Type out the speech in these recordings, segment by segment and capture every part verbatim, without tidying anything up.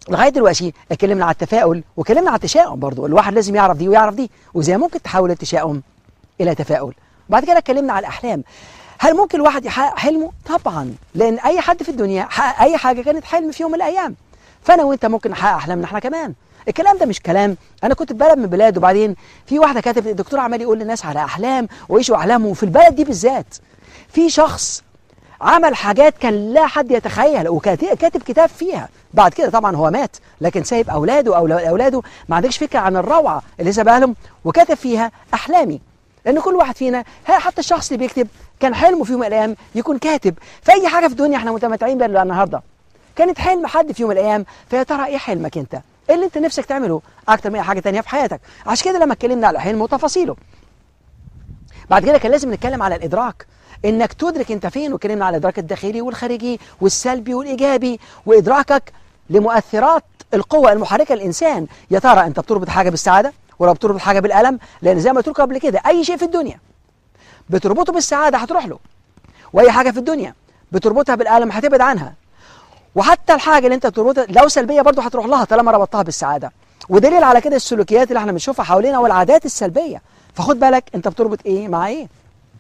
لغايه دلوقتي اتكلمنا على التفاؤل واتكلمنا على التشاؤم برضه، الواحد لازم يعرف دي ويعرف دي، وازاي ممكن تحول التشاؤم الى تفاؤل. وبعد كده اتكلمنا على الاحلام. هل ممكن الواحد يحقق حلمه؟ طبعا، لان اي حد في الدنيا حقق اي حاجه كانت حلم في يوم من الايام. فانا وانت ممكن نحقق احلامنا احنا كمان. الكلام ده مش كلام، انا كنت في بلد من البلاد وبعدين في واحده كتبت، الدكتور عمال يقول للناس على احلام ويعيشوا احلامهم، في البلد دي بالذات في شخص عمل حاجات كان لا حد يتخيل وكاتب كتاب فيها. بعد كده طبعا هو مات، لكن سايب اولاده او اولاده ما عندكش فكره عن الروعه اللي سابها لهم، وكتب فيها احلامي. لان كل واحد فينا، حتى الشخص اللي بيكتب كان حلمه في يوم من الايام يكون كاتب. في اي حاجه في الدنيا احنا متمتعين بيها النهارده كانت حلم حد في يوم من الايام. فيا ترى ايه حلمك انت؟ ايه اللي انت نفسك تعمله اكتر من اي حاجه ثانيه في حياتك؟ عشان كده لما اتكلمنا على الحلم وتفاصيله، بعد كده كان لازم نتكلم على الادراك، انك تدرك انت فين. واتكلمنا على الادراك الداخلي والخارجي والسلبي والايجابي، وادراكك لمؤثرات القوه المحركه للانسان. يا ترى انت بتربط حاجه بالسعاده ولا بتربط حاجه بالالم؟ لان زي ما قلت لكم قبل كده، اي شيء في الدنيا بتربطه بالسعاده هتروح له، واي حاجه في الدنيا بتربطها بالالم هتبعد عنها. وحتى الحاجه اللي انت بتربطها لو سلبيه برضه هتروح لها طالما ربطتها بالسعاده. ودليل على كده السلوكيات اللي احنا بنشوفها حوالينا والعادات السلبيه. فخد بالك انت بتربط ايه مع ايه.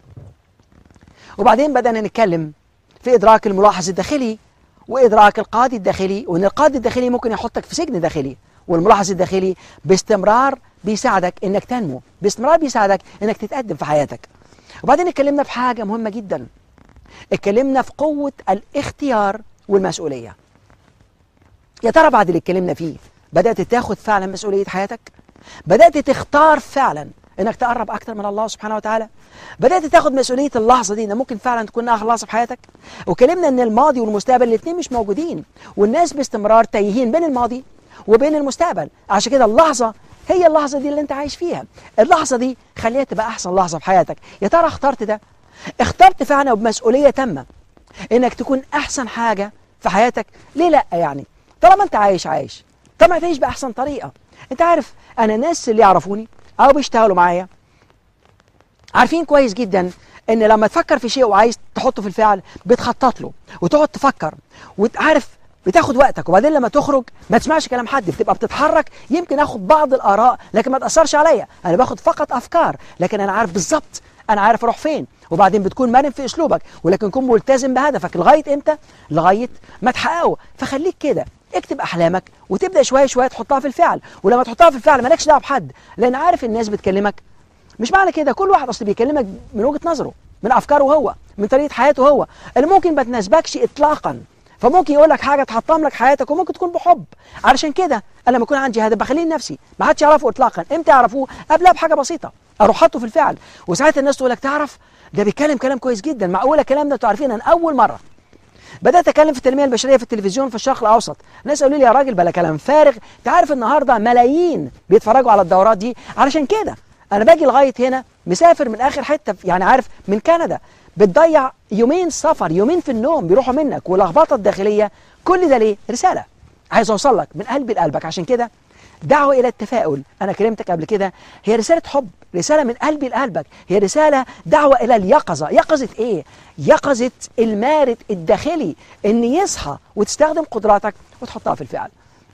وبعدين بدأنا نتكلم في إدراك الملاحظ الداخلي وإدراك القاضي الداخلي، وإن القاضي الداخلي ممكن يحطك في سجن داخلي، والملاحظ الداخلي باستمرار بيساعدك إنك تنمو، باستمرار بيساعدك إنك تتقدم في حياتك. وبعدين اتكلمنا في حاجة مهمة جدا، اتكلمنا في قوة الاختيار والمسؤولية. يا ترى بعد اللي اتكلمنا فيه بدأت تاخد فعلا مسؤولية حياتك؟ بدأت تختار فعلا انك تقرب اكتر من الله سبحانه وتعالى؟ بدأت تاخد مسؤولية اللحظة دي، ان ممكن فعلا تكون اخر لحظة في حياتك؟ وكلمنا ان الماضي والمستقبل الاثنين مش موجودين، والناس باستمرار تايهين بين الماضي وبين المستقبل. عشان كده اللحظة هي اللحظة دي اللي انت عايش فيها، اللحظة دي خليها تبقى احسن لحظة في حياتك. يا ترى اخترت ده؟ اخترت فعلا وبمسؤولية تامة انك تكون احسن حاجة في حياتك؟ ليه لا يعني؟ طالما انت عايش عايش، طبعا تعيش باحسن طريقة. انت عارف انا الناس اللي يعرفوني او بيشتغلوا معايا عارفين كويس جدا ان لما تفكر في شيء وعايز تحطه في الفعل بتخطط له وتقعد تفكر وتعرف، بتاخد وقتك. وبعدين لما تخرج ما تسمعش كلام حد، بتبقى بتتحرك. يمكن اخد بعض الاراء لكن ما تاثرش عليا، انا باخد فقط افكار لكن انا عارف بالظبط انا عارف اروح فين. وبعدين بتكون مرن في اسلوبك ولكن تكون ملتزم بهدفك لغايه امتى؟ لغايه ما تحققه. فخليك كده، اكتب احلامك وتبدا شويه شويه تحطها في الفعل. ولما تحطها في الفعل مالكش دعوه بحد، لان عارف الناس بتكلمك مش معنى كده. كل واحد اصل بيكلمك من وجهه نظره، من افكاره هو، من طريقه حياته هو، اللي ممكن ما تناسبكش اطلاقا. فممكن يقول لك حاجه تحطم لك حياتك وممكن تكون بحب. علشان كده انا لما يكون عندي هدف بخليه لنفسي، ما حدش يعرفه اطلاقا. امتى يعرفوه؟ قبلها بحاجه بسيطه اروح حاطه في الفعل. وساعتها الناس تقول لك تعرف ده بيتكلم كلام كويس جدا، معقوله الكلام ده انتوا عارفين؟ انا اول مره بدات اتكلم في التنميه البشريه في التلفزيون في الشرق الاوسط، الناس قالوا لي يا راجل بلا كلام فارغ. تعرف النهارده ملايين بيتفرجوا على الدورات دي. علشان كده انا باجي لغايه هنا، مسافر من اخر حته يعني عارف من كندا، بتضيع يومين سفر، يومين في النوم بيروحوا منك واللخبطه الداخليه. كل ده ليه؟ رساله عايز اوصل لك من قلبي لقلبك. عشان كده دعوه الى التفاؤل، انا كلمتك قبل كده، هي رساله حب، رساله من قلبي لقلبك، هي رساله دعوه الى اليقظه. يقظه ايه؟ يقظه المارد الداخلي، ان يصحى وتستخدم قدراتك وتحطها في الفعل.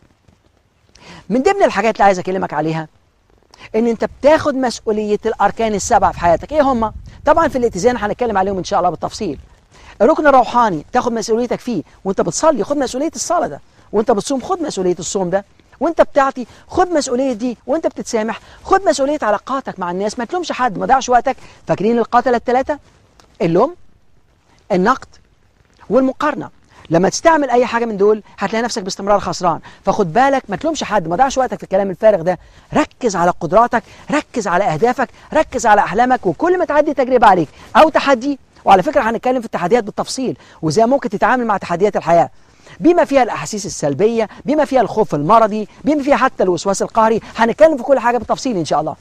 من ضمن الحاجات اللي عايز اكلمك عليها ان انت بتاخد مسؤوليه الاركان السبعه في حياتك. ايه هم؟ طبعا في الاتزان هنتكلم عليهم ان شاء الله بالتفصيل. الركن الروحاني تاخد مسؤوليتك فيه، وانت بتصلي خد مسؤوليه الصلاه ده، وانت بتصوم خد مسؤوليه الصوم ده، وانت بتعطي خد مسؤوليه دي، وانت بتتسامح خد مسؤوليه علاقاتك مع الناس. ما تلومش حد، ما تضيعش وقتك. فاكرين القاتله الثلاثه؟ اللوم، النقد، والمقارنه. لما تستعمل اي حاجه من دول هتلاقي نفسك باستمرار خسران. فخد بالك ما تلومش حد، ما تضيعش وقتك في الكلام الفارغ ده. ركز على قدراتك، ركز على اهدافك، ركز على احلامك. وكل ما تعدي تجربه عليك او تحدي، وعلى فكره هنتكلم في التحديات بالتفصيل وازاي ممكن تتعامل مع تحديات الحياه، بما فيها الاحاسيس السلبيه، بما فيها الخوف المرضي، بما فيها حتى الوسواس القهري. هنتكلم في كل حاجه بالتفصيل ان شاء الله.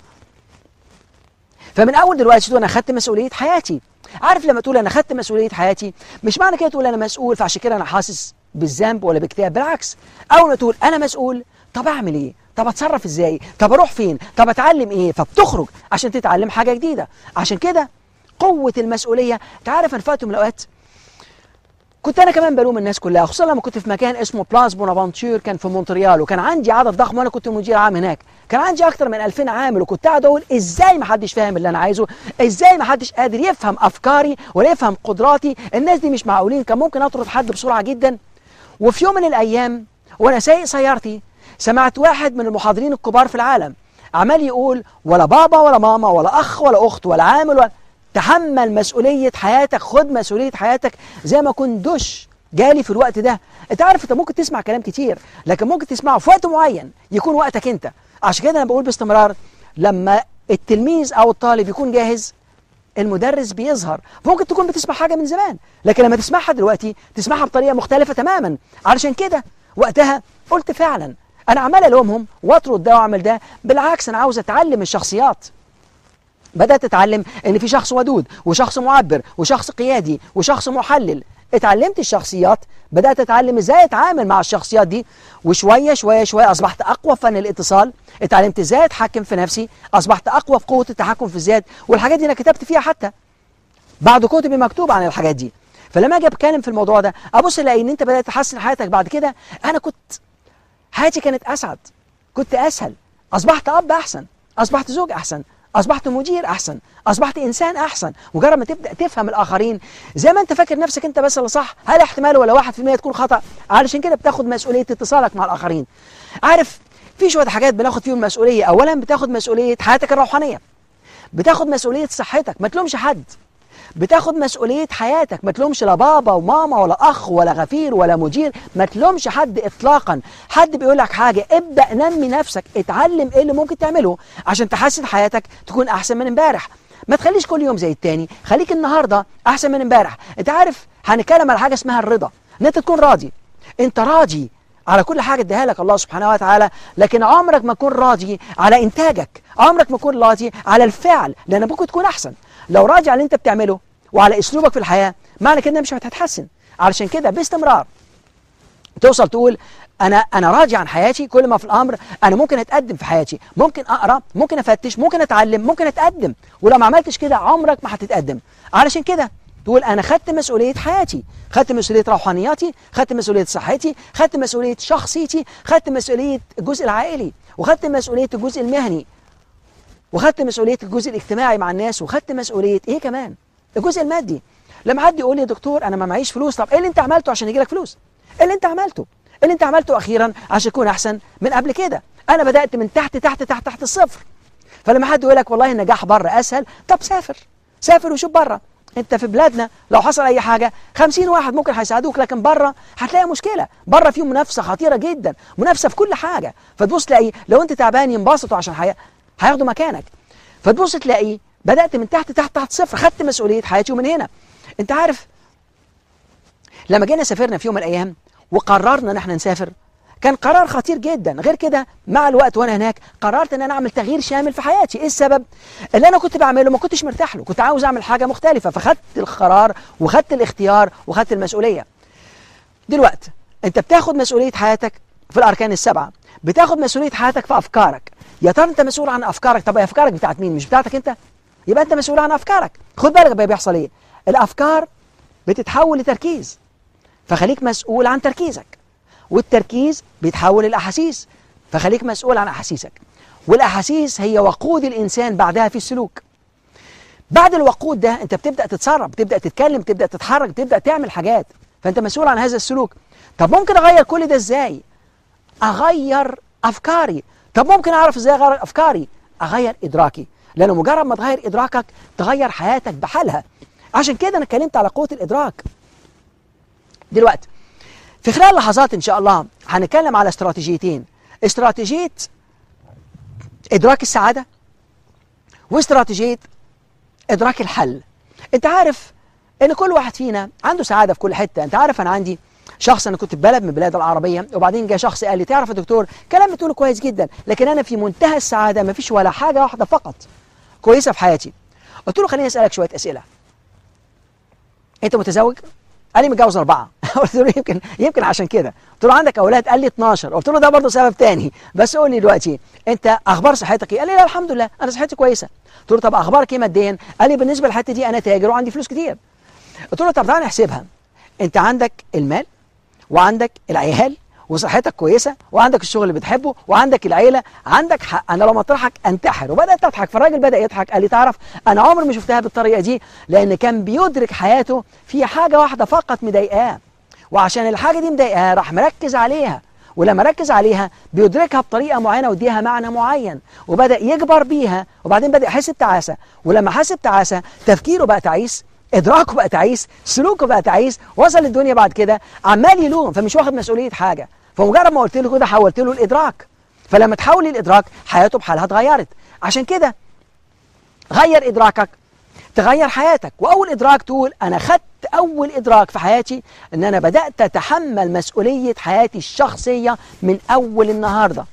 فمن اول دلوقتي تقول انا خدت مسؤوليه حياتي. عارف لما تقول انا خدت مسؤوليه حياتي مش معنى كده تقول انا مسؤول فعشان كده انا حاسس بالذنب ولا باكتئاب. بالعكس، اول ما تقول انا مسؤول، طب اعمل ايه؟ طب اتصرف ازاي؟ طب اروح فين؟ طب اتعلم ايه؟ فبتخرج عشان تتعلم حاجه جديده. عشان كده قوه المسؤوليه. تعرف انا في وقت من الاوقات كنت انا كمان بلوم الناس كلها، خصوصا لما كنت في مكان اسمه بلاس بونافنتور كان في مونتريال، وكان عندي عدد ضخم وانا كنت مدير عام هناك، كان عندي اكتر من ألفين عامل، وكنت قاعد اقول ازاي ما حدش فاهم اللي انا عايزه، ازاي ما حدش قادر يفهم افكاري ولا يفهم قدراتي، الناس دي مش معقولين، كان ممكن اطرد حد بسرعه جدا. وفي يوم من الايام وانا سايق سيارتي سمعت واحد من المحاضرين الكبار في العالم عمال يقول ولا بابا ولا ماما ولا اخ ولا اخت ولا عامل ولا، تحمل مسؤوليه حياتك، خد مسؤوليه حياتك. زي ما كنت دش جالي في الوقت ده. انت عارف انت ممكن تسمع كلام كتير لكن ممكن تسمعه في وقت معين يكون وقتك انت. عشان كده انا بقول باستمرار لما التلميذ او الطالب يكون جاهز المدرس بيظهر. ممكن تكون بتسمع حاجه من زمان لكن لما تسمعها دلوقتي تسمعها بطريقه مختلفه تماما. علشان كده وقتها قلت فعلا انا عمال الومهم واطرد ده واعمل ده، بالعكس انا عاوز اتعلم الشخصيات. بدأت أتعلم إن في شخص ودود وشخص معبر وشخص قيادي وشخص محلل. اتعلمت الشخصيات، بدأت أتعلم إزاي أتعامل مع الشخصيات دي، وشوية شوية شوية أصبحت أقوى في فن الاتصال. اتعلمت إزاي أتحكم في نفسي، أصبحت أقوى في قوة التحكم في الذات، والحاجات دي أنا كتبت فيها حتى بعض كتبي مكتوب عن الحاجات دي. فلما أجي أتكلم في الموضوع ده أبص ألاقي إن أنت بدأت تحسن حياتك بعد كده. أنا كنت حياتي كانت أسعد، كنت أسهل، أصبحت أب أحسن، أصبحت زوج أحسن، أصبحت مدير أحسن، أصبحت إنسان أحسن. مجرد ما تبدأ تفهم الآخرين زي ما أنت فاكر نفسك أنت بس اللي صح، هل احتمال ولا واحد في المية تكون خطأ؟ علشان كده بتاخد مسؤولية اتصالك مع الآخرين. عارف في شوية حاجات بناخد فيهم مسؤولية. أولا بتاخد مسؤولية حياتك الروحانية، بتاخد مسؤولية صحتك، ما تلومش حد، بتاخد مسؤولية حياتك، ما تلومش لا بابا وماما ولا أخ ولا غفير ولا مدير، ما تلومش حد إطلاقا. حد بيقول لك حاجة ابدأ نمي نفسك، اتعلم إيه اللي ممكن تعمله عشان تحسن حياتك تكون أحسن من امبارح. ما تخليش كل يوم زي التاني، خليك النهاردة أحسن من امبارح. أنت عارف هنتكلم على حاجة اسمها الرضا، إن أنت تكون راضي. أنت راضي على كل حاجة اديها لك الله سبحانه وتعالى، لكن عمرك ما تكون راضي على إنتاجك، عمرك ما تكون راضي على الفعل، لأن ممكن تكون أحسن. لو راضي على اللي أنت بتعمله وعلى أسلوبك في الحياة معنى كده مش هتتحسن. علشان كده باستمرار توصل تقول أنا أنا راضي عن حياتي. كل ما في الأمر أنا ممكن أتقدم في حياتي، ممكن أقرأ، ممكن أفتش، ممكن أتعلم، ممكن أتقدم. ولو ما عملتش كده عمرك ما هتتقدم. علشان كده تقول أنا خدت مسؤولية حياتي، خدت مسؤولية روحانياتي، خدت مسؤولية صحتي، خدت مسؤولية شخصيتي، خدت مسؤولية الجزء العائلي، وخدت مسؤولية الجزء المهني، وخدت مسؤولية الجزء الاجتماعي مع الناس، وخدت مسؤولية إيه كمان؟ الجزء المادي. لما حد يقول لي يا دكتور أنا ما معيش فلوس، طب إيه اللي أنت عملته عشان يجي لك فلوس؟ إيه اللي أنت عملته؟ إيه اللي أنت عملته أخيرا عشان تكون أحسن من قبل كده؟ أنا بدأت من تحت تحت تحت تحت الصفر. فلما حد يقول لك والله النجاح بره أسهل، طب سافر، سافر وشوف بره. انت في بلادنا لو حصل اي حاجه خمسين واحد ممكن هيساعدوك، لكن بره هتلاقي مشكله. بره فيه منافسه خطيره جدا، منافسه في كل حاجه. فتبص تلاقي لو انت تعبان ينبسطوا عشان حي... هياخدوا مكانك. فتبص تلاقي بدات من تحت تحت تحت صفر، خدت مسؤوليه حياتي. ومن هنا انت عارف لما جينا سافرنا في يوم من الايام وقررنا ان احنا نسافر، كان قرار خطير جدا. غير كده مع الوقت وانا هناك قررت ان انا اعمل تغيير شامل في حياتي. ايه السبب؟ اللي انا كنت بعمله ما كنتش مرتاح له، كنت عاوز اعمل حاجه مختلفه، فخدت القرار وخدت الاختيار وخدت المسؤوليه. دلوقتي انت بتاخد مسؤوليه حياتك في الاركان السبعه، بتاخد مسؤوليه حياتك في افكارك. يا ترى انت مسؤول عن افكارك؟ طب افكارك بتاعت مين؟ مش بتاعتك انت؟ يبقى انت مسؤول عن افكارك. خد بالك بقى بيحصل ايه؟ الافكار بتتحول لتركيز، فخليك مسؤول عن تركيزك. والتركيز بيتحول للأحاسيس، فخليك مسؤول عن أحاسيسك. والأحاسيس هي وقود الإنسان بعدها في السلوك. بعد الوقود ده أنت بتبدأ تتصرف، بتبدأ تتكلم، بتبدأ تتحرك، بتبدأ تعمل حاجات، فأنت مسؤول عن هذا السلوك. طب ممكن أغير كل ده إزاي؟ أغير أفكاري. طب ممكن أعرف إزاي أغير أفكاري؟ أغير إدراكي، لأنه مجرد ما تغير إدراكك تغير حياتك بحالها. عشان كده أنا اتكلمت على قوة الإدراك. دلوقتي في خلال لحظات إن شاء الله هنتكلم على استراتيجيتين، استراتيجية إدراك السعادة واستراتيجية إدراك الحل. أنت عارف إن كل واحد فينا عنده سعادة في كل حتة. أنت عارف أنا عندي شخص، أنا كنت في بلد من البلاد العربية، وبعدين جاء شخص قال لي تعرف يا دكتور كلام بتقوله كويس جدا، لكن أنا في منتهى السعادة، ما فيش ولا حاجة واحدة فقط كويسة في حياتي. قلت له خليني أسألك شوية أسئلة. أنت متزوج؟ قال لي متجوز أربعة. قلت له يمكن يمكن عشان كده. قلت له عندك أولاد؟ قال لي اتناشر. قلت له ده برضه سبب تاني، بس قول لي دلوقتي أنت أخبار صحتك إيه؟ قال لي لا الحمد لله أنا صحتي كويسة. قلت له طب أخبارك إيه ماديا؟ قال لي بالنسبة للحتة دي أنا تاجر وعندي فلوس كتير. قلت له طب تعالى نحسبها. انت عندك المال وعندك العيال وصحتك كويسه وعندك الشغل اللي بتحبه وعندك العيله، عندك حق. انا لو مطرحك انتحر. وبدات اضحك، فالراجل بدا يضحك، قال لي تعرف انا عمري ما شفتها بالطريقه دي، لان كان بيدرك حياته في حاجه واحده فقط مضايقاه، وعشان الحاجه دي مضايقاه راح مركز عليها، ولما ركز عليها بيدركها بطريقه معينه ويديها معنى معين، وبدا يكبر بيها، وبعدين بدا يحس بتعاسه، ولما حس بتعاسه تفكيره بقى تعيس، ادراكه بقى تعيس، سلوكه بقى تعيس، وصل الدنيا بعد كده عمال يلوم، فمش واخد مسؤوليه حاجه. فمجرد ما قلت له كده حولت له الادراك، فلما تحول الادراك حياته بحالها اتغيرت. عشان كده غير ادراكك تغير حياتك. واول ادراك تقول انا خدت اول ادراك في حياتي ان انا بدات اتحمل مسؤوليه حياتي الشخصيه من اول النهارده.